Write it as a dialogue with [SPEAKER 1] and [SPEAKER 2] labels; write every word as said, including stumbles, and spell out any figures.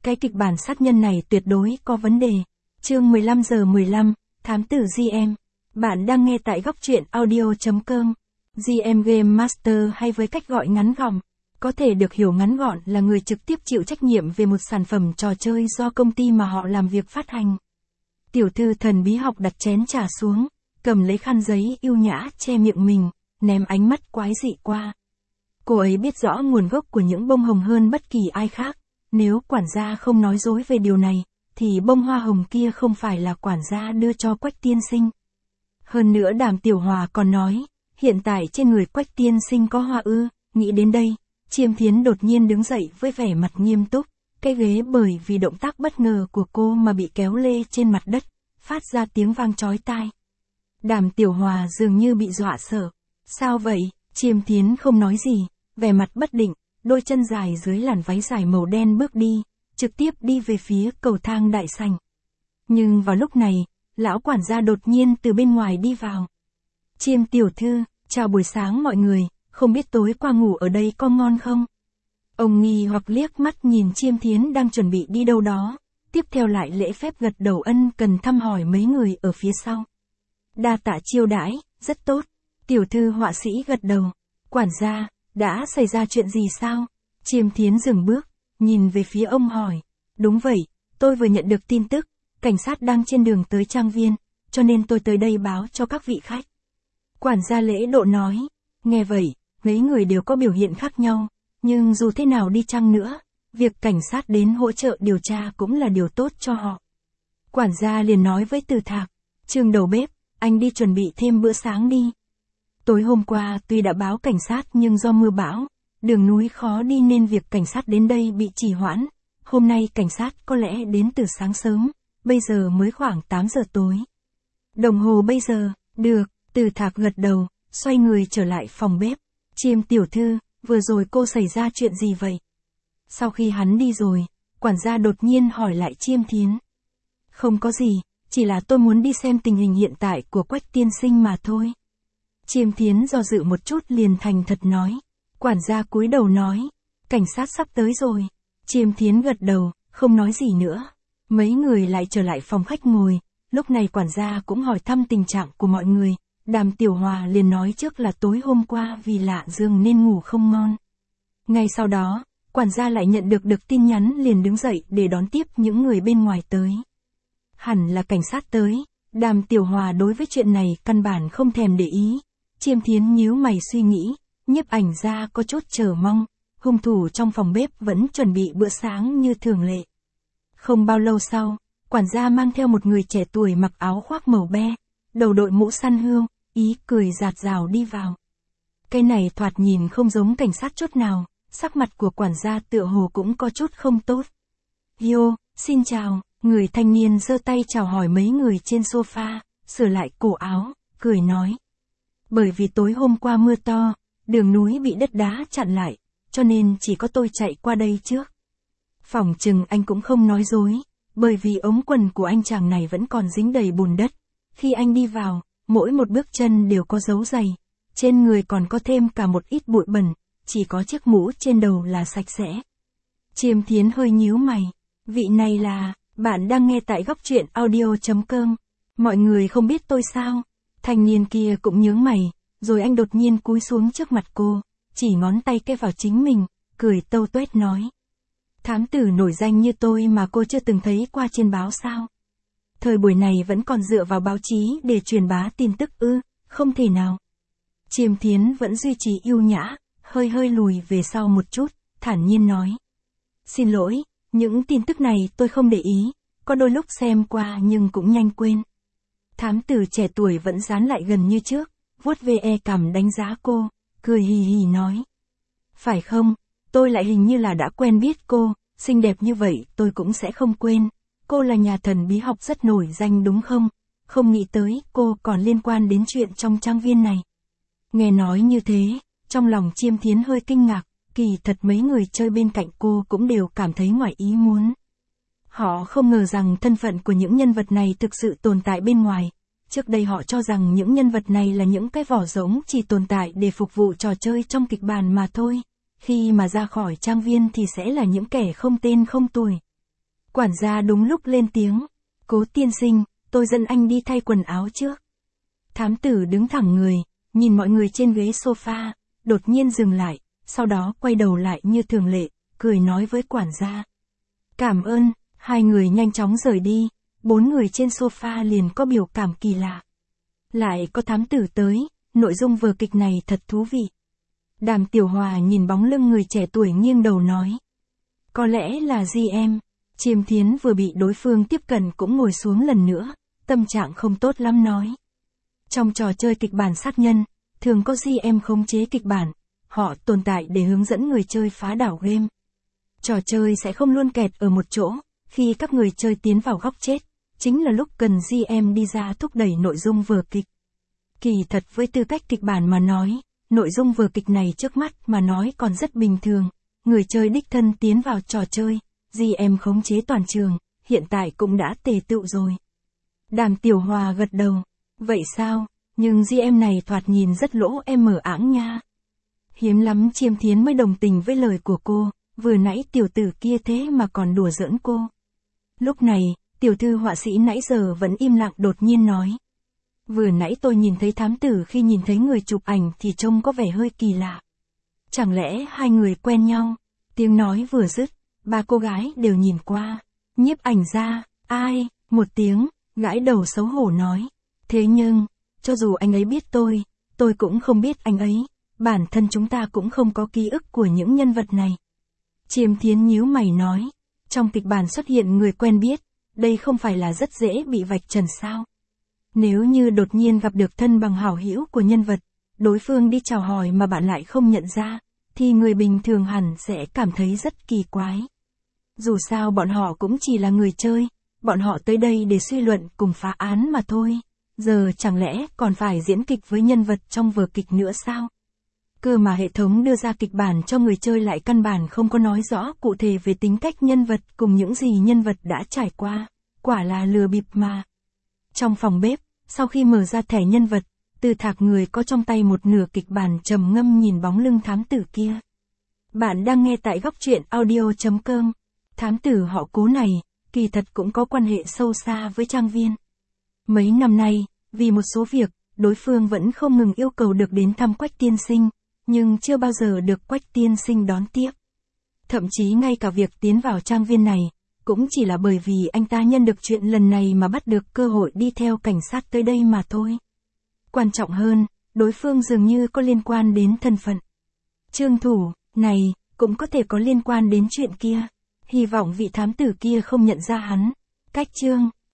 [SPEAKER 1] cái kịch bản sát nhân này tuyệt đối có vấn đề. Chương mười lăm giờ mười lăm, Thám tử giê em. Bạn đang nghe tại góc truyện audio chấm com. giê em Game Master hay với cách gọi ngắn gọn, có thể được hiểu ngắn gọn là người trực tiếp chịu trách nhiệm về một sản phẩm trò chơi do công ty mà họ làm việc phát hành. Tiểu thư thần bí học đặt chén trà xuống, cầm lấy khăn giấy yêu nhã che miệng mình, ném ánh mắt quái dị qua. Cô ấy biết rõ nguồn gốc của những bông hồng hơn bất kỳ ai khác, nếu quản gia không nói dối về điều này, thì bông hoa hồng kia không phải là quản gia đưa cho Quách tiên sinh. Hơn nữa Đàm Tiểu Hòa còn nói, hiện tại trên người Quách tiên sinh có hoa ư. Nghĩ đến đây, Chiêm Thiến đột nhiên đứng dậy với vẻ mặt nghiêm túc, cái ghế bởi vì động tác bất ngờ của cô mà bị kéo lê trên mặt đất, phát ra tiếng vang chói tai. Đàm Tiểu Hòa dường như bị dọa sợ. Sao vậy? Chiêm Thiến không nói gì, vẻ mặt bất định, đôi chân dài dưới làn váy dài màu đen bước đi, trực tiếp đi về phía cầu thang đại sảnh. Nhưng vào lúc này, lão quản gia đột nhiên từ bên ngoài đi vào. Chiêm tiểu thư, chào buổi sáng mọi người, không biết tối qua ngủ ở đây có ngon không? Ông nghi hoặc liếc mắt nhìn Chiêm Thiến đang chuẩn bị đi đâu đó, tiếp theo lại lễ phép gật đầu ân cần thăm hỏi mấy người ở phía sau. Đa tạ chiêu đãi, rất tốt. Tiểu thư họa sĩ gật đầu. Quản gia, đã xảy ra chuyện gì sao? Chiêm Thiến dừng bước, nhìn về phía ông hỏi. Đúng vậy, tôi vừa nhận được tin tức, cảnh sát đang trên đường tới trang viên, cho nên tôi tới đây báo cho các vị khách. Quản gia lễ độ nói. Nghe vậy, mấy người đều có biểu hiện khác nhau, nhưng dù thế nào đi chăng nữa, việc cảnh sát đến hỗ trợ điều tra cũng là điều tốt cho họ. Quản gia liền nói với Từ Thạc. Trương đầu bếp, anh đi chuẩn bị thêm bữa sáng đi. Tối hôm qua tuy đã báo cảnh sát nhưng do mưa bão, đường núi khó đi nên việc cảnh sát đến đây bị trì hoãn. Hôm nay cảnh sát có lẽ đến từ sáng sớm, bây giờ mới khoảng tám giờ tối. Đồng hồ bây giờ, được, Từ Thạc gật đầu, xoay người trở lại phòng bếp. Chiêm tiểu thư, vừa rồi cô xảy ra chuyện gì vậy? Sau khi hắn đi rồi, quản gia đột nhiên hỏi lại Chiêm Thiến. Không có gì, chỉ là tôi muốn đi xem tình hình hiện tại của Quách tiên sinh mà thôi. Chiêm Thiến do dự một chút liền thành thật nói. Quản gia cúi đầu nói, cảnh sát sắp tới rồi. Chiêm Thiến gật đầu, không nói gì nữa. Mấy người lại trở lại phòng khách ngồi, lúc này quản gia cũng hỏi thăm tình trạng của mọi người. Đàm Tiểu Hòa liền nói trước là tối hôm qua vì lạ giường nên ngủ không ngon. Ngay sau đó, quản gia lại nhận được được tin nhắn liền đứng dậy để đón tiếp những người bên ngoài tới. Hẳn là cảnh sát tới, Đàm Tiểu Hòa đối với chuyện này căn bản không thèm để ý. Chiêm Thiến nhíu mày suy nghĩ, nhiếp ảnh gia có chút chờ mong, hung thủ trong phòng bếp vẫn chuẩn bị bữa sáng như thường lệ. Không bao lâu sau, quản gia mang theo một người trẻ tuổi mặc áo khoác màu be, đầu đội mũ săn hươu, ý cười rạt rào đi vào. Cái này thoạt nhìn không giống cảnh sát chút nào, sắc mặt của quản gia tựa hồ cũng có chút không tốt. Yo, xin chào, người thanh niên giơ tay chào hỏi mấy người trên sofa, sửa lại cổ áo, cười nói. Bởi vì tối hôm qua mưa to, đường núi bị đất đá chặn lại, cho nên chỉ có tôi chạy qua đây trước. Phỏng chừng anh cũng không nói dối, bởi vì ống quần của anh chàng này vẫn còn dính đầy bùn đất. Khi anh đi vào, mỗi một bước chân đều có dấu giày, trên người còn có thêm cả một ít bụi bẩn, chỉ có chiếc mũ trên đầu là sạch sẽ. Chiêm Thiến hơi nhíu mày, vị này là, bạn đang nghe tại góc truyện audio chấm com. Mọi người không biết tôi sao? Thanh niên kia cũng nhướng mày, rồi anh đột nhiên cúi xuống trước mặt cô, chỉ ngón tay kê vào chính mình, cười tâu tuét nói. Thám tử nổi danh như tôi mà cô chưa từng thấy qua trên báo sao? Thời buổi này vẫn còn dựa vào báo chí để truyền bá tin tức ư, không thể nào. Chiêm Thiến vẫn duy trì yêu nhã, hơi hơi lùi về sau một chút, thản nhiên nói. Xin lỗi, những tin tức này tôi không để ý, có đôi lúc xem qua nhưng cũng nhanh quên. Thám tử trẻ tuổi vẫn dán lại gần như trước, vuốt ve e cằm đánh giá cô, cười hì hì nói. Phải không, tôi lại hình như là đã quen biết cô, xinh đẹp như vậy tôi cũng sẽ không quên. Cô là nhà thần bí học rất nổi danh đúng không? Không nghĩ tới cô còn liên quan đến chuyện trong trang viên này. Nghe nói như thế, trong lòng Chiêm Thiến hơi kinh ngạc, kỳ thật mấy người chơi bên cạnh cô cũng đều cảm thấy ngoài ý muốn. Họ không ngờ rằng thân phận của những nhân vật này thực sự tồn tại bên ngoài. Trước đây họ cho rằng những nhân vật này là những cái vỏ rỗng chỉ tồn tại để phục vụ trò chơi trong kịch bản mà thôi. Khi mà ra khỏi trang viên thì sẽ là những kẻ không tên không tuổi. Quản gia đúng lúc lên tiếng. Cố tiên sinh, tôi dẫn anh đi thay quần áo trước. Thám tử đứng thẳng người, nhìn mọi người trên ghế sofa, đột nhiên dừng lại, sau đó quay đầu lại như thường lệ, cười nói với quản gia. Cảm ơn, hai người nhanh chóng rời đi, bốn người trên sofa liền có biểu cảm kỳ lạ. Lại có thám tử tới, nội dung vở kịch này thật thú vị. Đàm Tiểu Hòa nhìn bóng lưng người trẻ tuổi nghiêng đầu nói. Có lẽ là Di em. Chiêm Thiến vừa bị đối phương tiếp cận cũng ngồi xuống lần nữa, tâm trạng không tốt lắm nói. Trong trò chơi kịch bản sát nhân, thường có Di em khống chế kịch bản, họ tồn tại để hướng dẫn người chơi phá đảo game. Trò chơi sẽ không luôn kẹt ở một chỗ, khi các người chơi tiến vào góc chết, chính là lúc cần Di em đi ra thúc đẩy nội dung vở kịch. Kỳ thật với tư cách kịch bản mà nói, nội dung vở kịch này trước mắt mà nói còn rất bình thường, người chơi đích thân tiến vào trò chơi, Di em khống chế toàn trường, hiện tại cũng đã tề tựu rồi. Đàm Tiểu Hòa gật đầu, vậy sao, nhưng Di em này thoạt nhìn rất lỗ em mở ảng nha. Hiếm lắm Chiêm Thiến mới đồng tình với lời của cô, vừa nãy tiểu tử kia thế mà còn đùa giỡn cô. Lúc này, tiểu thư họa sĩ nãy giờ vẫn im lặng đột nhiên nói. Vừa nãy tôi nhìn thấy thám tử khi nhìn thấy người chụp ảnh thì trông có vẻ hơi kỳ lạ. Chẳng lẽ hai người quen nhau? Tiếng nói vừa dứt, ba cô gái đều nhìn qua. Nhiếp ảnh ra, ai? Một tiếng, gãi đầu xấu hổ nói. Thế nhưng, cho dù anh ấy biết tôi, tôi cũng không biết anh ấy. Bản thân chúng ta cũng không có ký ức của những nhân vật này. Chiêm Thiến nhíu mày nói. Trong kịch bản xuất hiện người quen biết, đây không phải là rất dễ bị vạch trần sao? Nếu như đột nhiên gặp được thân bằng hảo hữu của nhân vật, đối phương đi chào hỏi mà bạn lại không nhận ra, thì người bình thường hẳn sẽ cảm thấy rất kỳ quái. Dù sao bọn họ cũng chỉ là người chơi, bọn họ tới đây để suy luận cùng phá án mà thôi. Giờ chẳng lẽ còn phải diễn kịch với nhân vật trong vở kịch nữa sao? Cơ mà hệ thống đưa ra kịch bản cho người chơi lại căn bản không có nói rõ cụ thể về tính cách nhân vật cùng những gì nhân vật đã trải qua. Quả là lừa bịp mà. Trong phòng bếp, sau khi mở ra thẻ nhân vật, Từ Thạc người có trong tay một nửa kịch bản trầm ngâm nhìn bóng lưng thám tử kia. Bạn đang nghe tại góc truyện audio chấm com. Thám tử họ Cố này, kỳ thật cũng có quan hệ sâu xa với Trang Viên. Mấy năm nay, vì một số việc, đối phương vẫn không ngừng yêu cầu được đến thăm Quách tiên sinh, nhưng chưa bao giờ được Quách tiên sinh đón tiếp. Thậm chí ngay cả việc tiến vào Trang Viên này, cũng chỉ là bởi vì anh ta nhân được chuyện lần này mà bắt được cơ hội đi theo cảnh sát tới đây mà thôi. Quan trọng hơn, đối phương dường như có liên quan đến thân phận. Trương thủ, này, cũng có thể có liên quan đến chuyện kia. Hy vọng vị thám tử kia không nhận ra hắn. Cách Trương,